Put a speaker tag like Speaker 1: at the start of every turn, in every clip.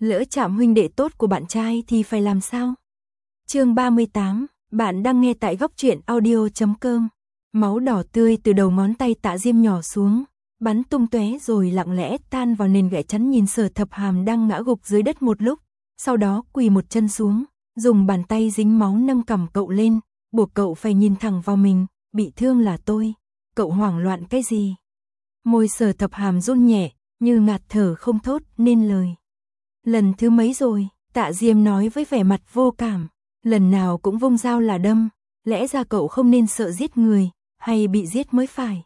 Speaker 1: Lỡ chạm huynh đệ tốt của bạn trai thì phải làm sao? Chương 38, bạn đang nghe tại góc truyện audio.com. Máu đỏ tươi từ đầu ngón tay Tạ Diêm nhỏ xuống, bắn tung tóe rồi lặng lẽ tan vào nền gạch chắn. Nhìn Sở Thập Hàm đang ngã gục dưới đất một lúc, sau đó quỳ một chân xuống, dùng bàn tay dính máu nâng cằm cậu lên, buộc cậu phải nhìn thẳng vào mình. Bị thương là tôi. Cậu hoảng loạn cái gì? Môi Sở Thập Hàm run nhẹ, như ngạt thở không thốt nên lời. Lần thứ mấy rồi? Tạ Diêm nói với vẻ mặt vô cảm. Lần nào cũng vung dao là đâm, lẽ ra cậu không nên sợ giết người, hay bị giết mới phải.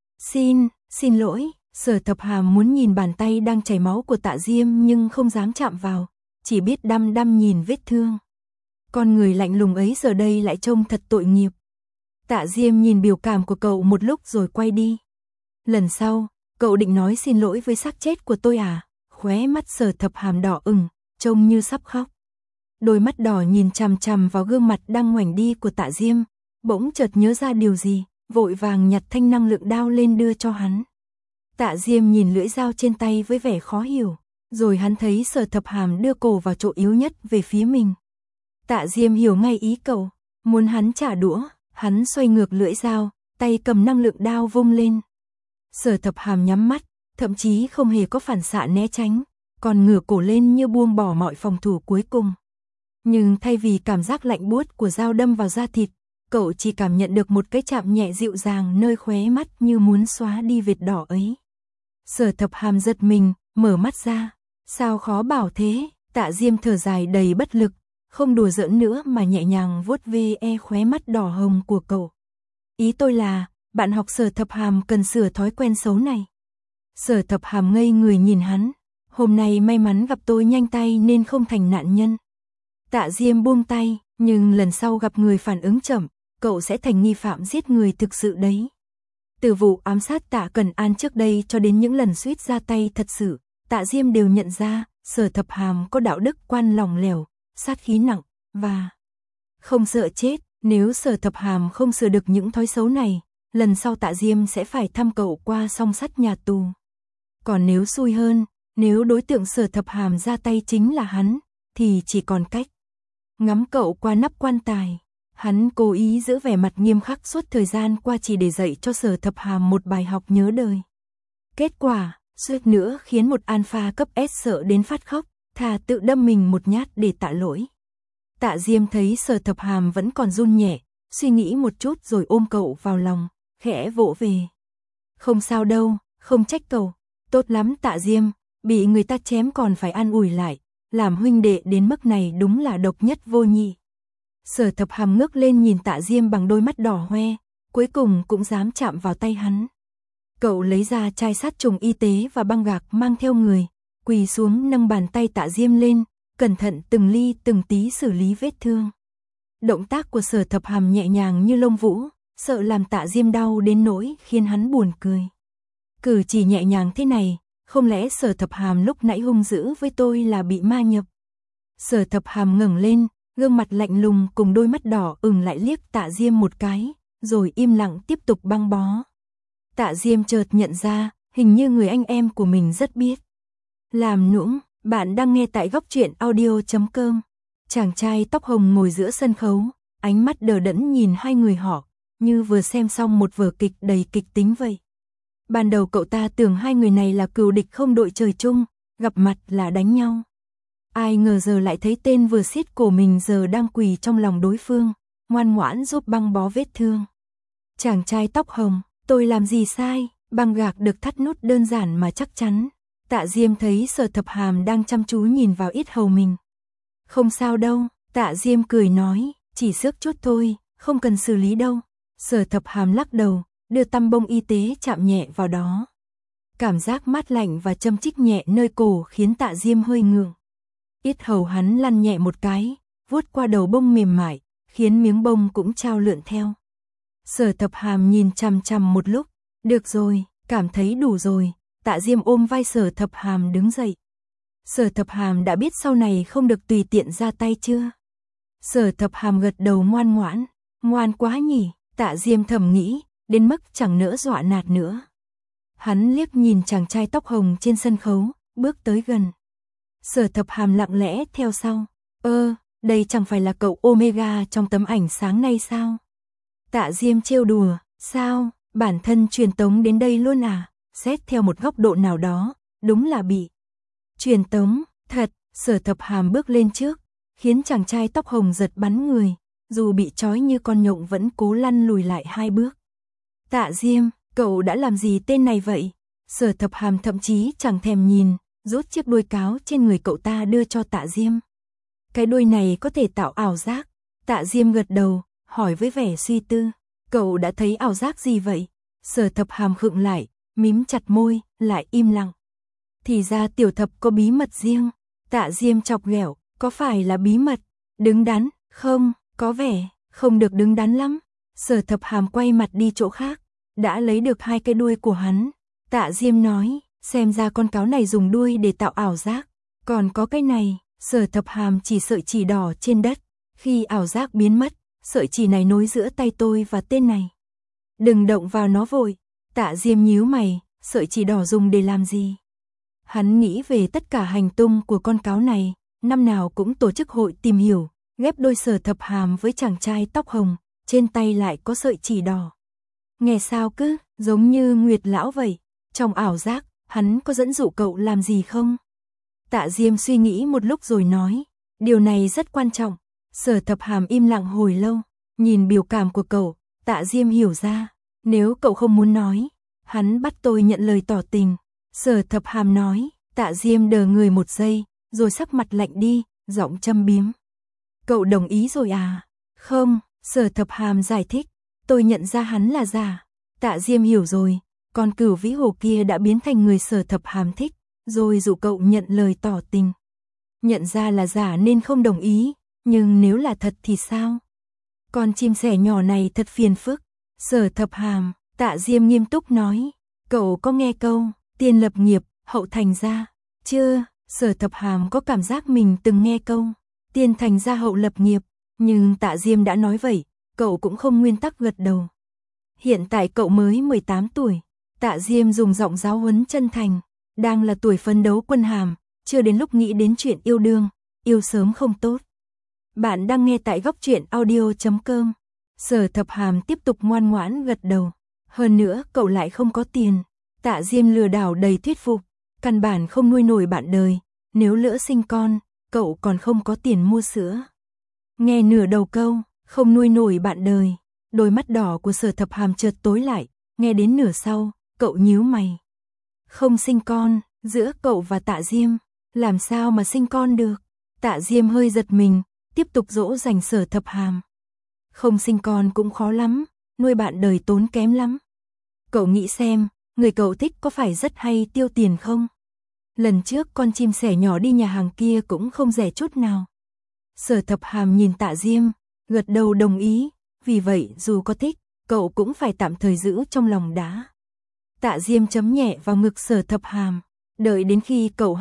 Speaker 1: Xin lỗi. Sở Thập Hàm muốn nhìn bàn tay đang chảy máu của Tạ Diêm nhưng không dám chạm vào, chỉ biết đăm đăm nhìn vết thương. Con người lạnh lùng ấy giờ đây lại trông thật tội nghiệp. Tạ Diêm nhìn biểu cảm của cậu một lúc rồi quay đi. Lần sau, cậu định nói xin lỗi với xác chết của tôi à? Khóe mắt Sở Thập Hàm đỏ ửng, trông như sắp khóc. Đôi mắt đỏ nhìn chằm chằm vào gương mặt đang ngoảnh đi của Tạ Diêm, bỗng chợt nhớ ra điều gì, vội vàng nhặt thanh năng lượng đao lên đưa cho hắn. Tạ Diêm nhìn lưỡi dao trên tay với vẻ khó hiểu, rồi hắn thấy Sở Thập Hàm đưa cổ vào chỗ yếu nhất về phía mình. Tạ Diêm hiểu ngay ý cậu, muốn hắn trả đũa, hắn xoay ngược lưỡi dao, tay cầm năng lượng đao vung lên. Sở Thập Hàm nhắm mắt, thậm chí không hề có phản xạ né tránh, còn ngửa cổ lên như buông bỏ mọi phòng thủ cuối cùng. Nhưng thay vì cảm giác lạnh buốt của dao đâm vào da thịt, cậu chỉ cảm nhận được một cái chạm nhẹ dịu dàng nơi khóe mắt như muốn xóa đi vệt đỏ ấy. Sở Thập Hàm giật mình, mở mắt ra. Sao khó bảo thế? Tạ Diêm thở dài đầy bất lực, không đùa giỡn nữa mà nhẹ nhàng vuốt ve khóe mắt đỏ hồng của cậu. Ý tôi là, bạn học Sở Thập Hàm cần sửa thói quen xấu này. Sở Thập Hàm ngây người nhìn hắn. Hôm nay may mắn gặp tôi nhanh tay nên không thành nạn nhân. Tạ Diêm buông tay, nhưng lần sau gặp người phản ứng chậm, cậu sẽ thành nghi phạm giết người thực sự đấy. Từ vụ ám sát Tạ Cần An trước đây cho đến những lần suýt ra tay thật sự, Tạ Diêm đều nhận ra Sở Thập Hàm có đạo đức quan lỏng lẻo, sát khí nặng, và không sợ chết. Nếu Sở Thập Hàm không sửa được những thói xấu này, lần sau Tạ Diêm sẽ phải thăm cậu qua song sắt nhà tù. Còn nếu xui hơn, nếu đối tượng Sở Thập Hàm ra tay chính là hắn, thì chỉ còn cách ngắm cậu qua nắp quan tài. Hắn cố ý giữ vẻ mặt nghiêm khắc suốt thời gian qua chỉ để dạy cho Sở Thập Hàm một bài học nhớ đời. Kết quả, suýt nữa khiến một alpha cấp S sợ đến phát khóc, thà tự đâm mình một nhát để tạ lỗi. Tạ Diêm thấy Sở Thập Hàm vẫn còn run nhẹ, suy nghĩ một chút rồi ôm cậu vào lòng, khẽ vỗ về. Không sao đâu, không trách cậu. Tốt lắm Tạ Diêm, bị người ta chém còn phải an ủi lại, làm huynh đệ đến mức này đúng là độc nhất vô nhị. Sở Thập Hàm ngước lên nhìn Tạ Diêm bằng đôi mắt đỏ hoe, cuối cùng cũng dám chạm vào tay hắn. Cậu lấy ra chai sát trùng y tế và băng gạc mang theo người, quỳ xuống nâng bàn tay Tạ Diêm lên, cẩn thận từng ly từng tí xử lý vết thương. Động tác của Sở Thập Hàm nhẹ nhàng như lông vũ, sợ làm Tạ Diêm đau đến nỗi khiến hắn buồn cười. Cử chỉ nhẹ nhàng thế này, không lẽ Sở Thập Hàm lúc nãy hung dữ với tôi là bị ma nhập? Sở Thập Hàm ngẩng lên, gương mặt lạnh lùng cùng đôi mắt đỏ ửng lại liếc Tạ Diêm một cái, rồi im lặng tiếp tục băng bó. Tạ Diêm chợt nhận ra, hình như người anh em của mình rất biết làm nũng. Bạn đang nghe tại góc truyện audio.com. Chàng trai tóc hồng ngồi giữa sân khấu, ánh mắt đờ đẫn nhìn hai người họ, như vừa xem xong một vở kịch đầy kịch tính vậy. Ban đầu cậu ta tưởng hai người này là cừu địch không đội trời chung, gặp mặt là đánh nhau. Ai ngờ giờ lại thấy tên vừa xiết cổ mình giờ đang quỳ trong lòng đối phương, ngoan ngoãn giúp băng bó vết thương. Chàng trai tóc hồng, tôi làm gì sai? Băng gạc được thắt nút đơn giản mà chắc chắn. Tạ Diêm thấy Sở Thập Hàm đang chăm chú nhìn vào yết hầu mình. Không sao đâu, Tạ Diêm cười nói, chỉ xước chút thôi, không cần xử lý đâu. Sở Thập Hàm lắc đầu, đưa tăm bông y tế chạm nhẹ vào đó. Cảm giác mát lạnh và châm chích nhẹ nơi cổ khiến Tạ Diêm hơi ngượng. Yết hầu hắn lăn nhẹ một cái, vuốt qua đầu bông mềm mại, khiến miếng bông cũng trao lượn theo. Sở Thập Hàm nhìn chằm chằm một lúc, được rồi, cảm thấy đủ rồi. Tạ Diêm ôm vai Sở Thập Hàm đứng dậy. Sở Thập Hàm đã biết sau này không được tùy tiện ra tay chưa? Sở Thập Hàm gật đầu ngoan ngoãn. Ngoan quá nhỉ, Tạ Diêm thầm nghĩ, đến mức chẳng nỡ dọa nạt nữa. Hắn liếc nhìn chàng trai tóc hồng trên sân khấu, bước tới gần. Sở Thập Hàm lặng lẽ theo sau. Đây chẳng phải là cậu Omega trong tấm ảnh sáng nay sao? Tạ Diêm trêu đùa, sao, bản thân truyền tống đến đây luôn à? Xét theo một góc độ nào đó, đúng là bị truyền tống, thật. Sở Thập Hàm bước lên trước, khiến chàng trai tóc hồng giật bắn người, dù bị trói như con nhộng vẫn cố lăn lùi lại 2 bước. Tạ Diêm, cậu đã làm gì tên này vậy? Sở Thập Hàm thậm chí chẳng thèm nhìn, rút chiếc đuôi cáo trên người cậu ta đưa cho Tạ Diêm. Cái đuôi này có thể tạo ảo giác. Tạ Diêm gật đầu, hỏi với vẻ suy tư. Cậu đã thấy ảo giác gì vậy? Sở Thập Hàm khựng lại, mím chặt môi, lại im lặng. Thì ra Tiểu Thập có bí mật riêng. Tạ Diêm chọc ghẹo, có phải là bí mật? Đứng đắn, không, có vẻ, không được đứng đắn lắm. Sở Thập Hàm quay mặt đi chỗ khác, đã lấy được 2 cái đuôi của hắn. Tạ Diêm nói, xem ra con cáo này dùng đuôi để tạo ảo giác. Còn có cái này, Sở Thập Hàm chỉ sợi chỉ đỏ trên đất. Khi ảo giác biến mất, sợi chỉ này nối giữa tay tôi và tên này. Đừng động vào nó vội. Tạ Diêm nhíu mày, sợi chỉ đỏ dùng để làm gì? Hắn nghĩ về tất cả hành tung của con cáo này, năm nào cũng tổ chức hội tìm hiểu, ghép đôi Sở Thập Hàm với chàng trai tóc hồng, trên tay lại có sợi chỉ đỏ. Nghe sao cứ, giống như Nguyệt Lão vậy. Trong ảo giác, hắn có dẫn dụ cậu làm gì không? Tạ Diêm suy nghĩ một lúc rồi nói, điều này rất quan trọng. Sở Thập Hàm im lặng hồi lâu, nhìn biểu cảm của cậu, Tạ Diêm hiểu ra, nếu cậu không muốn nói, hắn bắt tôi nhận lời tỏ tình. Sở Thập Hàm nói, Tạ Diêm đờ người một giây, rồi sắc mặt lạnh đi, giọng châm biếm. Cậu đồng ý rồi à? Không, Sở Thập Hàm giải thích, tôi nhận ra hắn là giả. Tạ Diêm hiểu rồi, con cửu vĩ hồ kia đã biến thành người Sở Thập Hàm thích, rồi dụ cậu nhận lời tỏ tình. Nhận ra là giả nên không đồng ý, nhưng nếu là thật thì sao? Con chim sẻ nhỏ này thật phiền phức. Sở Thập Hàm, Tạ Diêm nghiêm túc nói, cậu có nghe câu, tiên lập nghiệp, hậu thành gia, chưa? Sở Thập Hàm có cảm giác mình từng nghe câu, tiên thành gia hậu lập nghiệp, nhưng Tạ Diêm đã nói vậy, cậu cũng không nguyên tắc gật đầu. Hiện tại cậu mới 18 tuổi, Tạ Diêm dùng giọng giáo huấn chân thành, đang là tuổi phấn đấu quân hàm, chưa đến lúc nghĩ đến chuyện yêu đương, yêu sớm không tốt. Bạn đang nghe tại góc truyện audio.com. Sở Thập Hàm tiếp tục ngoan ngoãn gật đầu. Hơn nữa cậu lại không có tiền. Tạ Diêm lừa đảo đầy thuyết phục, căn bản không nuôi nổi bạn đời. Nếu lỡ sinh con, cậu còn không có tiền mua sữa. Nghe nửa đầu câu, không nuôi nổi bạn đời. Đôi mắt đỏ của Sở Thập Hàm chợt tối lại. Nghe đến nửa sau, cậu nhíu mày. Không sinh con, giữa cậu và Tạ Diêm, làm sao mà sinh con được? Tạ Diêm hơi giật mình, tiếp tục dỗ dành Sở Thập Hàm. Không sinh con cũng khó lắm, nuôi bạn đời tốn kém lắm. Cậu nghĩ xem, người cậu thích có phải rất hay tiêu tiền không? Lần trước con chim sẻ nhỏ đi nhà hàng kia cũng không rẻ chút nào. Sở Thập Hàm nhìn Tạ Diêm, gật đầu đồng ý, vì vậy dù có thích, cậu cũng phải tạm thời giữ trong lòng đã. Tạ Diêm chấm nhẹ vào ngực Sở Thập Hàm, đợi đến khi cậu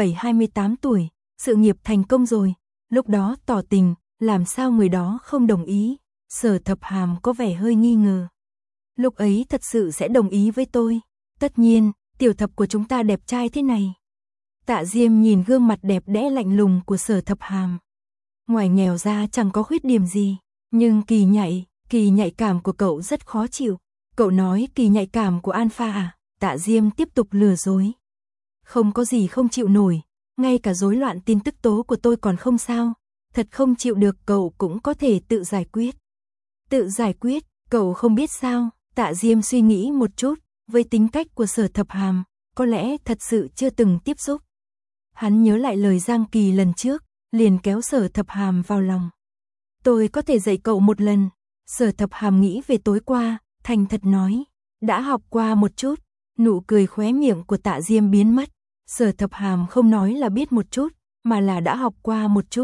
Speaker 1: 27-28 tuổi, sự nghiệp thành công rồi, lúc đó tỏ tình, làm sao người đó không đồng ý? Sở Thập Hàm có vẻ hơi nghi ngờ. Lúc ấy thật sự sẽ đồng ý với tôi. Tất nhiên, Tiểu Thập của chúng ta đẹp trai thế này. Tạ Diêm nhìn gương mặt đẹp đẽ lạnh lùng của Sở Thập Hàm. Ngoài nghèo ra chẳng có khuyết điểm gì, nhưng kỳ nhạy cảm của cậu rất khó chịu. Cậu nói kỳ nhạy cảm của Alpha à? Tạ Diêm tiếp tục lừa dối. Không có gì không chịu nổi, ngay cả rối loạn tin tức tố của tôi còn không sao. Thật không chịu được cậu cũng có thể tự giải quyết. Tự giải quyết, cậu không biết sao? Tạ Diêm suy nghĩ một chút, với tính cách của Sở Thập Hàm, có lẽ thật sự chưa từng tiếp xúc. Hắn nhớ lại lời Giang Kỳ lần trước, liền kéo Sở Thập Hàm vào lòng. Tôi có thể dạy cậu một lần. Sở Thập Hàm nghĩ về tối qua, thành thật nói. Đã học qua một chút. Nụ cười khóe miệng của Tạ Diêm biến mất. Sở Thập Hàm không nói là biết một chút, mà là đã học qua một chút.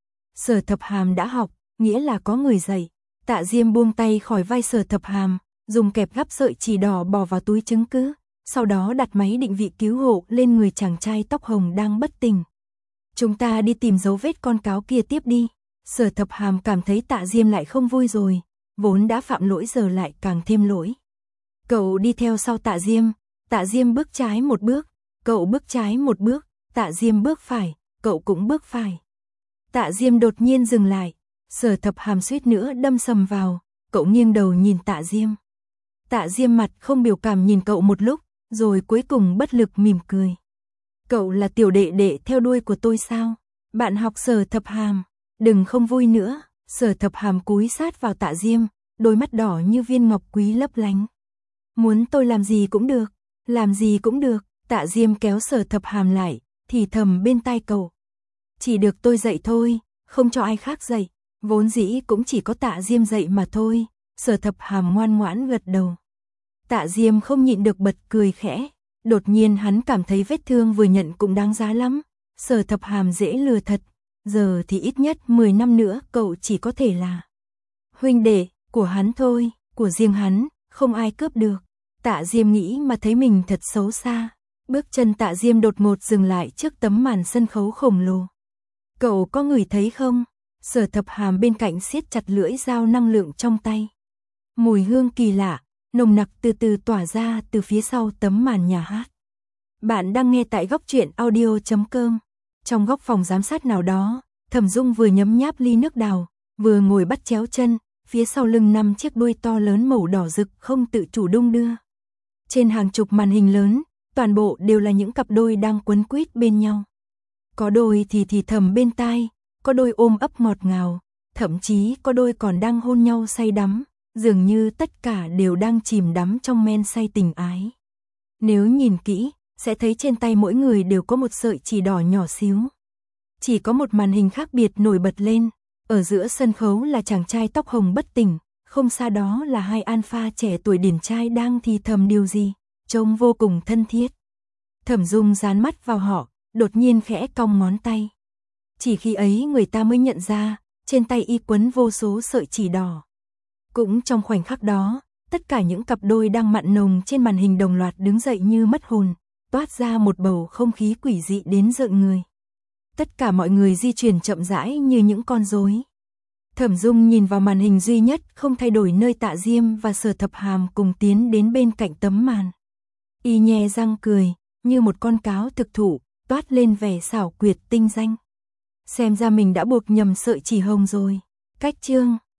Speaker 1: Sở Thập Hàm đã học, nghĩa là có người dạy. Tạ Diêm buông tay khỏi vai Sở Thập Hàm, dùng kẹp gắp sợi chỉ đỏ bỏ vào túi chứng cứ, sau đó đặt máy định vị cứu hộ lên người chàng trai tóc hồng đang bất tỉnh. Chúng ta đi tìm dấu vết con cáo kia tiếp đi. Sở Thập Hàm cảm thấy Tạ Diêm lại không vui rồi, vốn đã phạm lỗi giờ lại càng thêm lỗi. Cậu đi theo sau Tạ Diêm bước trái một bước, cậu bước trái một bước, Tạ Diêm bước phải, cậu cũng bước phải. Tạ Diêm đột nhiên dừng lại, Sở Thập Hàm suýt nữa đâm sầm vào, cậu nghiêng đầu nhìn Tạ Diêm. Tạ Diêm mặt không biểu cảm nhìn cậu một lúc, rồi cuối cùng bất lực mỉm cười. Cậu là tiểu đệ đệ theo đuôi của tôi sao? Bạn học Sở Thập Hàm, đừng không vui nữa. Sở Thập Hàm cúi sát vào Tạ Diêm, đôi mắt đỏ như viên ngọc quý lấp lánh. Muốn tôi làm gì cũng được, làm gì cũng được. Tạ Diêm kéo Sở Thập Hàm lại, thì thầm bên tai cậu. Chỉ được tôi dạy thôi, không cho ai khác dạy. Vốn dĩ cũng chỉ có Tạ Diêm dạy mà thôi. Sở Thập Hàm ngoan ngoãn gật đầu. Tạ Diêm không nhịn được bật cười khẽ. Đột nhiên hắn cảm thấy vết thương vừa nhận cũng đáng giá lắm. Sở Thập Hàm dễ lừa thật. Giờ thì ít nhất 10 năm nữa cậu chỉ có thể là huynh đệ của hắn thôi, của riêng hắn, không ai cướp được. Tạ Diêm nghĩ mà thấy mình thật xấu xa. Bước chân Tạ Diêm đột ngột dừng lại trước tấm màn sân khấu khổng lồ. Cậu có ngửi thấy không? Sở Thập Hàm bên cạnh siết chặt lưỡi dao năng lượng trong tay. Mùi hương kỳ lạ, nồng nặc từ từ tỏa ra từ phía sau tấm màn nhà hát. Bạn đang nghe tại góc truyện audio.com. Trong góc phòng giám sát nào đó, Thẩm Dung vừa nhấm nháp ly nước đào, vừa ngồi bắt chéo chân, phía sau lưng 5 chiếc đuôi to lớn màu đỏ rực không tự chủ đung đưa. Trên hàng chục màn hình lớn, toàn bộ đều là những cặp đôi đang quấn quýt bên nhau. Có đôi thì thầm bên tai, có đôi ôm ấp ngọt ngào, thậm chí có đôi còn đang hôn nhau say đắm, dường như tất cả đều đang chìm đắm trong men say tình ái. Nếu nhìn kỹ, sẽ thấy trên tay mỗi người đều có một sợi chỉ đỏ nhỏ xíu. Chỉ có một màn hình khác biệt nổi bật lên, ở giữa sân khấu là chàng trai tóc hồng bất tỉnh, không xa đó là hai alpha trẻ tuổi điển trai đang thì thầm điều gì, trông vô cùng thân thiết. Thẩm Dung dán mắt vào họ, đột nhiên khẽ cong ngón tay. Chỉ khi ấy người ta mới nhận ra, trên tay y quấn vô số sợi chỉ đỏ. Cũng trong khoảnh khắc đó, tất cả những cặp đôi đang mặn nồng trên màn hình đồng loạt đứng dậy như mất hồn, toát ra một bầu không khí quỷ dị đến rợn người. Tất cả mọi người di chuyển chậm rãi như những con rối. Thẩm Dung nhìn vào màn hình duy nhất không thay đổi nơi Tạ Diêm và Sở Thập Hàm cùng tiến đến bên cạnh tấm màn. Y nhe răng cười, như một con cáo thực thụ, toát lên vẻ xảo quyệt tinh danh. Xem ra mình đã buộc nhầm sợi chỉ hồng rồi. Cách chương